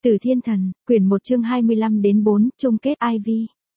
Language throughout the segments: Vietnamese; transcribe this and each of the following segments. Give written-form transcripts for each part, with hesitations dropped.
Từ Thiên Thần, quyển 1 chương 25 đến 4, chung kết IV.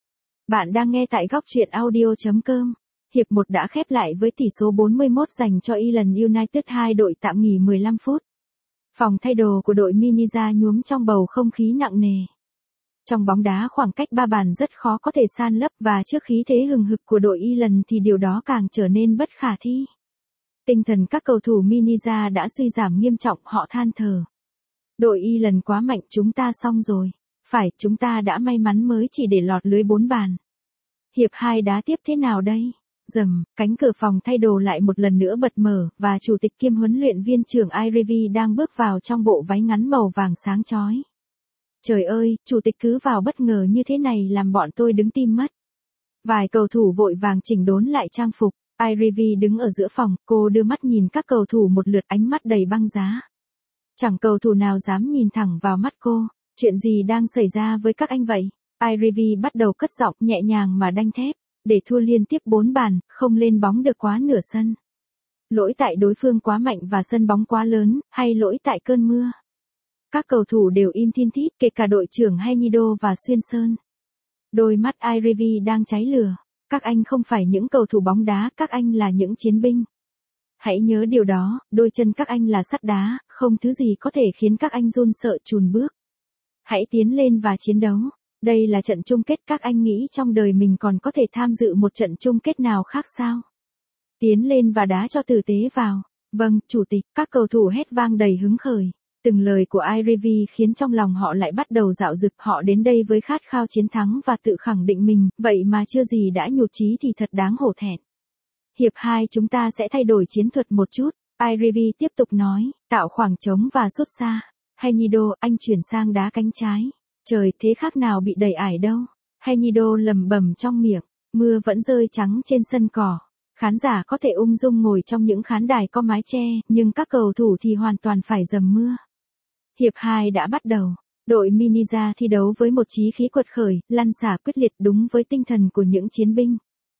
Bạn đang nghe tại góc truyện audio.com. Hiệp 1 đã khép lại với tỷ số 41 dành cho Ireland United, hai đội tạm nghỉ 15 phút. Phòng thay đồ của đội Miniza nhuốm trong bầu không khí nặng nề. Trong bóng đá khoảng cách 3 bàn rất khó có thể san lấp, và trước khí thế hừng hực của đội Ireland thì điều đó càng trở nên bất khả thi. Tinh thần các cầu thủ Miniza đã suy giảm nghiêm trọng, họ than thở. Đội Ireland quá mạnh, chúng ta xong rồi. Phải, chúng ta đã may mắn mới chỉ để lọt lưới 4 bàn. Hiệp 2 đá tiếp thế nào đây? Rầm, cánh cửa phòng thay đồ lại một lần nữa bật mở, và chủ tịch kiêm huấn luyện viên trưởng Ivy đang bước vào trong bộ váy ngắn màu vàng sáng chói. Trời ơi, chủ tịch cứ vào bất ngờ như thế này làm bọn tôi đứng tim mất. Vài cầu thủ vội vàng chỉnh đốn lại trang phục. Ivy đứng ở giữa phòng, cô đưa mắt nhìn các cầu thủ một lượt, ánh mắt đầy băng giá. Chẳng cầu thủ nào dám nhìn thẳng vào mắt cô. Chuyện gì đang xảy ra với các anh vậy? Ivy bắt đầu cất giọng nhẹ nhàng mà đanh thép. Để thua liên tiếp 4 bàn, không lên bóng được quá nửa sân. Lỗi tại đối phương quá mạnh và sân bóng quá lớn, hay lỗi tại cơn mưa? Các cầu thủ đều im thin thít, kể cả đội trưởng Henido và Xuyên Sơn. Đôi mắt Ivy đang cháy lửa. Các anh không phải những cầu thủ bóng đá, các anh là những chiến binh. Hãy nhớ điều đó, đôi chân các anh là sắt đá, không thứ gì có thể khiến các anh run sợ chùn bước. Hãy tiến lên và chiến đấu. Đây là trận chung kết, các anh nghĩ trong đời mình còn có thể tham dự một trận chung kết nào khác sao? Tiến lên và đá cho tử tế vào. Vâng, chủ tịch, các cầu thủ hét vang đầy hứng khởi. Từng lời của Ivy khiến trong lòng họ lại bắt đầu dạo dực, họ đến đây với khát khao chiến thắng và tự khẳng định mình, vậy mà chưa gì đã nhụt chí thì thật đáng hổ thẹn. Hiệp 2 chúng ta sẽ thay đổi chiến thuật một chút, Ivy tiếp tục nói, tạo khoảng trống và sút xa. Henido, anh chuyển sang đá cánh trái. Trời, thế khác nào bị đẩy ải đâu. Henido lẩm bẩm trong miệng, mưa vẫn rơi trắng trên sân cỏ. Khán giả có thể ung dung ngồi trong những khán đài có mái che, nhưng các cầu thủ thì hoàn toàn phải dầm mưa. Hiệp 2 đã bắt đầu. Đội Miniza thi đấu với một chí khí quật khởi, lăn xả quyết liệt, đúng với tinh thần của những chiến binh.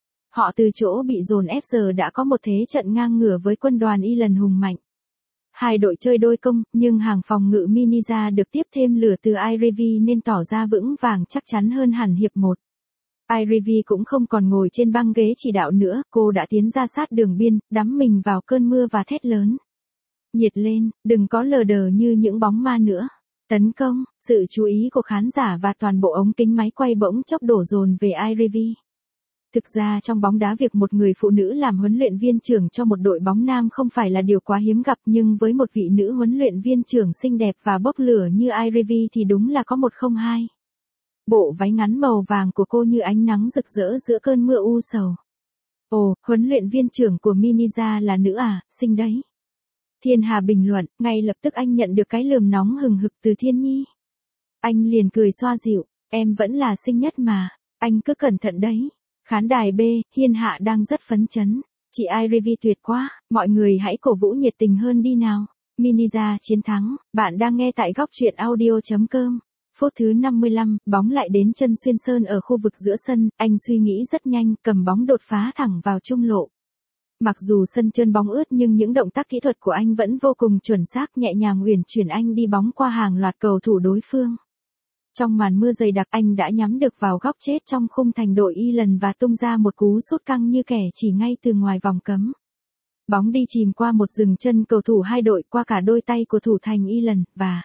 Họ từ chỗ bị dồn ép giờ đã có một thế trận ngang ngửa với quân đoàn Ireland hùng mạnh. Hai đội chơi đôi công, nhưng hàng phòng ngự Miniza được tiếp thêm lửa từ Ivy nên tỏ ra vững vàng chắc chắn hơn hẳn hiệp 1. Ivy cũng không còn ngồi trên băng ghế chỉ đạo nữa, cô đã tiến ra sát đường biên, đắm mình vào cơn mưa và thét lớn. Nhiệt lên, đừng có lờ đờ như những bóng ma nữa. Tấn công, sự chú ý của khán giả và toàn bộ ống kính máy quay bỗng chốc đổ dồn về Ivy. Thực ra trong bóng đá, việc một người phụ nữ làm huấn luyện viên trưởng cho một đội bóng nam không phải là điều quá hiếm gặp, nhưng với một vị nữ huấn luyện viên trưởng xinh đẹp và bốc lửa như Ivy thì đúng là có một không hai. Bộ váy ngắn màu vàng của cô như ánh nắng rực rỡ giữa cơn mưa u sầu. Ồ, huấn luyện viên trưởng của Miniza là nữ à, xinh đấy. Thiên Hà bình luận, ngay lập tức anh nhận được cái lườm nóng hừng hực từ Thiên Nhi. Anh liền cười xoa dịu, em vẫn là xinh nhất mà, anh cứ cẩn thận đấy. Khán đài B, Hiên Hạ đang rất phấn chấn. Chị Ivy tuyệt quá, mọi người hãy cổ vũ nhiệt tình hơn đi nào. Miniza chiến thắng, bạn đang nghe tại góc truyện audio.com. Phút thứ 55, bóng lại đến chân Xuyên Sơn ở khu vực giữa sân, anh suy nghĩ rất nhanh, cầm bóng đột phá thẳng vào trung lộ. Mặc dù sân trơn bóng ướt nhưng những động tác kỹ thuật của anh vẫn vô cùng chuẩn xác, nhẹ nhàng uyển chuyển anh đi bóng qua hàng loạt cầu thủ đối phương. Trong màn mưa dày đặc, anh đã nhắm được vào góc chết trong khung thành đội Ireland và tung ra một cú sút căng như kẻ chỉ ngay từ ngoài vòng cấm. Bóng đi chìm qua một rừng chân cầu thủ hai đội, qua cả đôi tay của thủ thành Ireland, và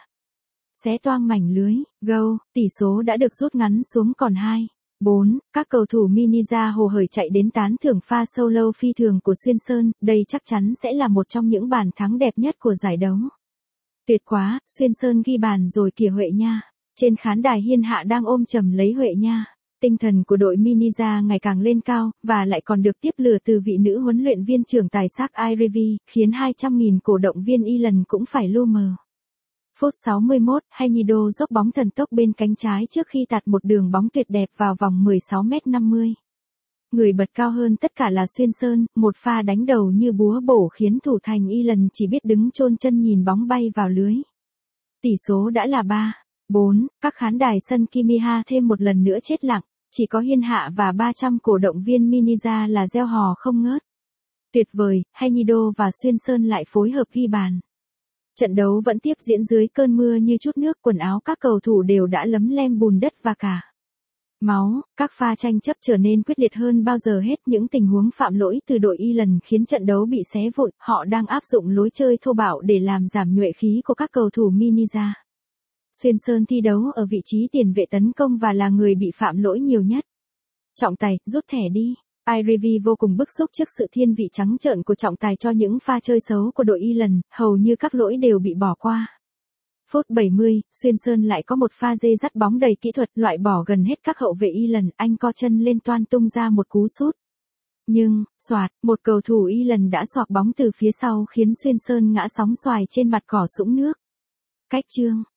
xé toang mảnh lưới. Goal, tỷ số đã được rút ngắn xuống còn 2-4. Các cầu thủ Miniza hồ hởi chạy đến tán thưởng pha solo phi thường của Xuyên Sơn, đây chắc chắn sẽ là một trong những bàn thắng đẹp nhất của giải đấu. Tuyệt quá, Xuyên Sơn ghi bàn rồi kìa Huệ nha. Trên khán đài Hiên Hạ đang ôm chầm lấy Huệ nha. Tinh thần của đội Miniza ngày càng lên cao, và lại còn được tiếp lửa từ vị nữ huấn luyện viên trưởng tài sắc Ivy, khiến 200.000 cổ động viên Ireland cũng phải lu mờ. Phút 61, Henido dốc bóng thần tốc bên cánh trái trước khi tạt một đường bóng tuyệt đẹp vào vòng 16m50. Người bật cao hơn tất cả là Xuyên Sơn, một pha đánh đầu như búa bổ khiến thủ thành Ireland chỉ biết đứng chôn chân nhìn bóng bay vào lưới. Tỷ số đã là 3-4, các khán đài sân Kimiha thêm một lần nữa chết lặng, chỉ có Hiên Hạ và 300 cổ động viên Miniza là reo hò không ngớt. Tuyệt vời, Henido và Xuyên Sơn lại phối hợp ghi bàn. Trận đấu vẫn tiếp diễn dưới cơn mưa như chút nước, quần áo các cầu thủ đều đã lấm lem bùn đất và cả máu, các pha tranh chấp trở nên quyết liệt hơn bao giờ hết, những tình huống phạm lỗi từ đội Ireland khiến trận đấu bị xé vụn, họ đang áp dụng lối chơi thô bạo để làm giảm nhuệ khí của các cầu thủ Miniza. Swinson thi đấu ở vị trí tiền vệ tấn công và là người bị phạm lỗi nhiều nhất. Trọng tài, rút thẻ đi. Ivy vô cùng bức xúc trước sự thiên vị trắng trợn của trọng tài cho những pha chơi xấu của đội Ireland, hầu như các lỗi đều bị bỏ qua. Phút 70, Swinson lại có một pha dê dắt bóng đầy kỹ thuật, loại bỏ gần hết các hậu vệ Ireland, anh co chân lên toan tung ra một cú sút. Nhưng, xoạt, một cầu thủ Ireland đã xoạc bóng từ phía sau khiến Swinson ngã sóng xoài trên mặt cỏ sũng nước. Cách chương